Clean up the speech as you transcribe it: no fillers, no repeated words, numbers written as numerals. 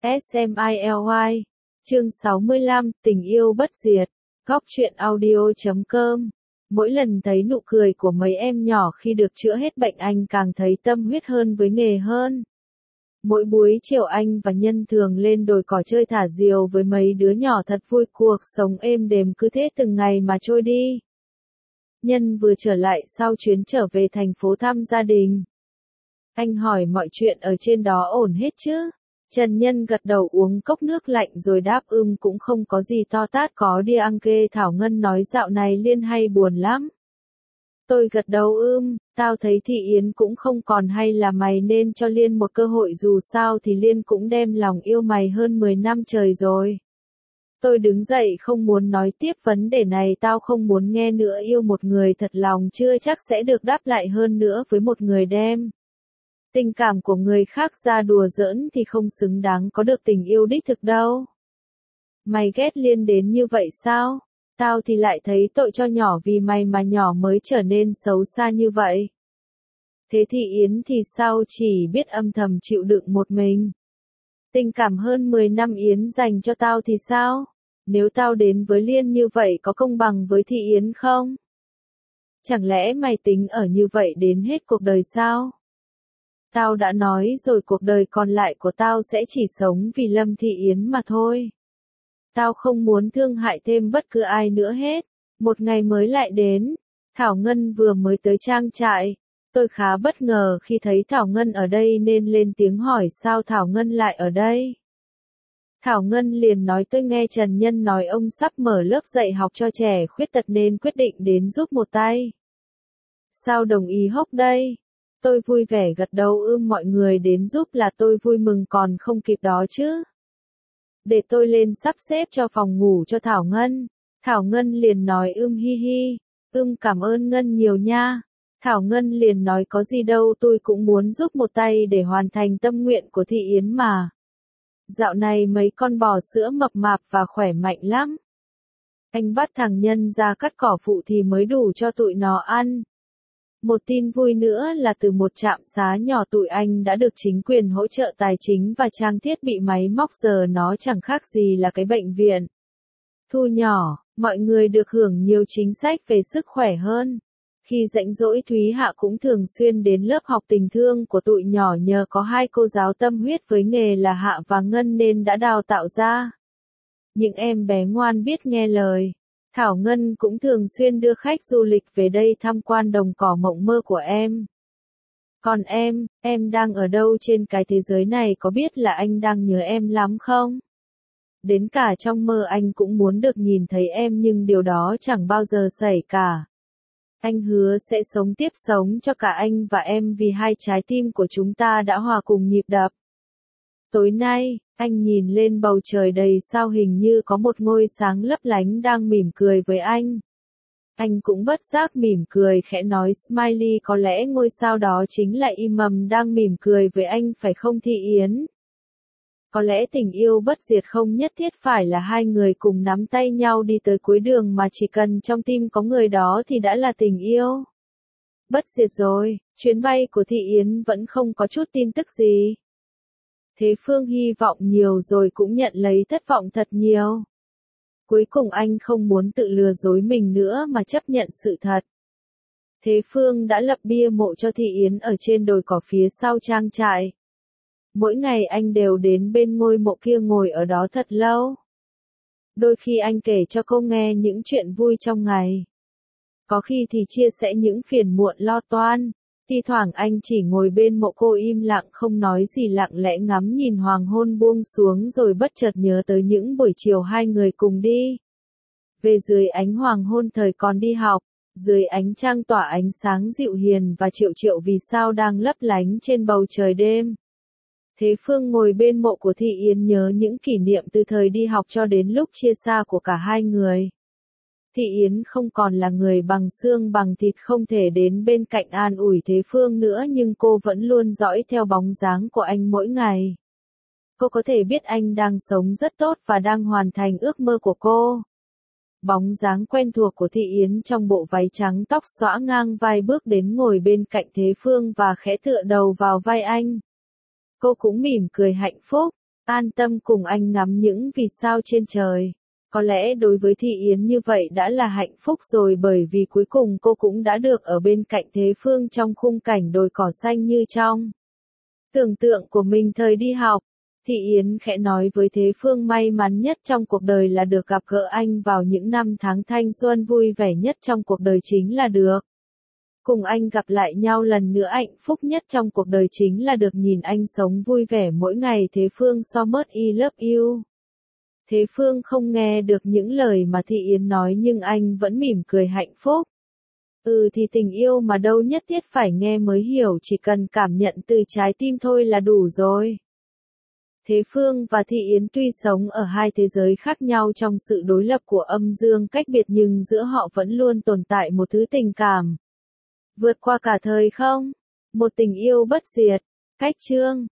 SMILY. Chương 65, tình yêu bất diệt. Góc truyện audio.com. Mỗi lần thấy nụ cười của mấy em nhỏ khi được chữa hết bệnh anh càng thấy tâm huyết hơn với nghề hơn. Mỗi buổi chiều anh và Nhân thường lên đồi cỏ chơi thả diều với mấy đứa nhỏ thật vui, cuộc sống êm đềm cứ thế từng ngày mà trôi đi. Nhân vừa trở lại sau chuyến trở về thành phố thăm gia đình. Anh hỏi mọi chuyện ở trên đó ổn hết chứ? Trần Nhân gật đầu uống cốc nước lạnh rồi đáp cũng không có gì to tát, có đi ăn kê. Thảo Ngân nói dạo này Liên hay buồn lắm. Tôi gật đầu tao thấy Thị Yến cũng không còn hay là mày nên cho Liên một cơ hội, dù sao thì Liên cũng đem lòng yêu mày hơn 10 năm trời rồi. Tôi đứng dậy không muốn nói tiếp vấn đề này, tao không muốn nghe nữa, yêu một người thật lòng chưa chắc sẽ được đáp lại, hơn nữa với một người đem tình cảm của người khác ra đùa giỡn thì không xứng đáng có được tình yêu đích thực đâu. Mày ghét Liên đến như vậy sao? Tao thì lại thấy tội cho nhỏ, vì mày mà nhỏ mới trở nên xấu xa như vậy. Thế Thị Yến thì sao, chỉ biết âm thầm chịu đựng một mình. Tình cảm hơn 10 năm Yến dành cho tao thì sao? Nếu tao đến với Liên như vậy có công bằng với Thị Yến không? Chẳng lẽ mày tính ở như vậy đến hết cuộc đời sao? Tao đã nói rồi, cuộc đời còn lại của tao sẽ chỉ sống vì Lâm Thị Yến mà thôi. Tao không muốn thương hại thêm bất cứ ai nữa hết. Một ngày mới lại đến. Thảo Ngân vừa mới tới trang trại. Tôi khá bất ngờ khi thấy Thảo Ngân ở đây nên lên tiếng hỏi sao Thảo Ngân lại ở đây. Thảo Ngân liền nói tôi nghe Trần Nhân nói ông sắp mở lớp dạy học cho trẻ khuyết tật nên quyết định đến giúp một tay. Sao đồng ý hốc đây? Tôi vui vẻ gật đầu mọi người đến giúp là tôi vui mừng còn không kịp đó chứ. Để tôi lên sắp xếp cho phòng ngủ cho Thảo Ngân. Thảo Ngân liền nói hi hi. Cảm ơn Ngân nhiều nha. Thảo Ngân liền nói có gì đâu, tôi cũng muốn giúp một tay để hoàn thành tâm nguyện của Thị Yến mà. Dạo này mấy con bò sữa mập mạp và khỏe mạnh lắm. Anh bắt thằng Nhân ra cắt cỏ phụ thì mới đủ cho tụi nó ăn. Một tin vui nữa là từ một trạm xá nhỏ tụi anh đã được chính quyền hỗ trợ tài chính và trang thiết bị máy móc, giờ nó chẳng khác gì là cái bệnh viện thu nhỏ, mọi người được hưởng nhiều chính sách về sức khỏe hơn. Khi rảnh rỗi Thúy Hạ cũng thường xuyên đến lớp học tình thương của tụi nhỏ, nhờ có hai cô giáo tâm huyết với nghề là Hạ và Ngân nên đã đào tạo ra những em bé ngoan biết nghe lời. Thảo Ngân cũng thường xuyên đưa khách du lịch về đây tham quan đồng cỏ mộng mơ của em. Còn em đang ở đâu trên cái thế giới này, có biết là anh đang nhớ em lắm không? Đến cả trong mơ anh cũng muốn được nhìn thấy em, nhưng điều đó chẳng bao giờ xảy cả. Anh hứa sẽ tiếp sống cho cả anh và em vì hai trái tim của chúng ta đã hòa cùng nhịp đập. Tối nay, anh nhìn lên bầu trời đầy sao, hình như có một ngôi sáng lấp lánh đang mỉm cười với anh. Anh cũng bất giác mỉm cười khẽ nói smiley, có lẽ ngôi sao đó chính là Imam đang mỉm cười với anh phải không Thị Yến? Có lẽ tình yêu bất diệt không nhất thiết phải là hai người cùng nắm tay nhau đi tới cuối đường, mà chỉ cần trong tim có người đó thì đã là tình yêu bất diệt rồi. Chuyến bay của Thị Yến vẫn không có chút tin tức gì. Thế Phương hy vọng nhiều rồi cũng nhận lấy thất vọng thật nhiều. Cuối cùng anh không muốn tự lừa dối mình nữa mà chấp nhận sự thật. Thế Phương đã lập bia mộ cho Thị Yến ở trên đồi cỏ phía sau trang trại. Mỗi ngày anh đều đến bên ngôi mộ kia ngồi ở đó thật lâu. Đôi khi anh kể cho cô nghe những chuyện vui trong ngày. Có khi thì chia sẻ những phiền muộn lo toan. Thi thoảng anh chỉ ngồi bên mộ cô im lặng không nói gì, lặng lẽ ngắm nhìn hoàng hôn buông xuống, rồi bất chợt nhớ tới những buổi chiều hai người cùng đi về dưới ánh hoàng hôn thời còn đi học, dưới ánh trăng tỏa ánh sáng dịu hiền và triệu triệu vì sao đang lấp lánh trên bầu trời đêm. Thế Phương ngồi bên mộ của Thị Yến nhớ những kỷ niệm từ thời đi học cho đến lúc chia xa của cả hai người. Thị Yến không còn là người bằng xương bằng thịt không thể đến bên cạnh an ủi Thế Phương nữa, nhưng cô vẫn luôn dõi theo bóng dáng của anh mỗi ngày. Cô có thể biết anh đang sống rất tốt và đang hoàn thành ước mơ của cô. Bóng dáng quen thuộc của Thị Yến trong bộ váy trắng, tóc xõa ngang vai bước đến ngồi bên cạnh Thế Phương và khẽ tựa đầu vào vai anh. Cô cũng mỉm cười hạnh phúc. an tâm cùng anh ngắm những vì sao trên trời. Có lẽ đối với Thị Yến như vậy đã là hạnh phúc rồi, bởi vì cuối cùng cô cũng đã được ở bên cạnh Thế Phương trong khung cảnh đồi cỏ xanh như trong tưởng tượng của mình thời đi học. Thị Yến khẽ nói với Thế Phương may mắn nhất trong cuộc đời là được gặp gỡ anh vào những năm tháng thanh xuân, vui vẻ nhất trong cuộc đời chính là được cùng anh gặp lại nhau lần nữa, hạnh phúc nhất trong cuộc đời chính là được nhìn anh sống vui vẻ mỗi ngày. Thế Phương so much I love you. Thế Phương không nghe được những lời mà Thị Yến nói nhưng anh vẫn mỉm cười hạnh phúc. Thì tình yêu mà đâu nhất thiết phải nghe mới hiểu, chỉ cần cảm nhận từ trái tim thôi là đủ rồi. Thế Phương và Thị Yến tuy sống ở hai thế giới khác nhau trong sự đối lập của âm dương cách biệt, nhưng giữa họ vẫn luôn tồn tại một thứ tình cảm vượt qua cả thời không, một tình yêu bất diệt. Cách chương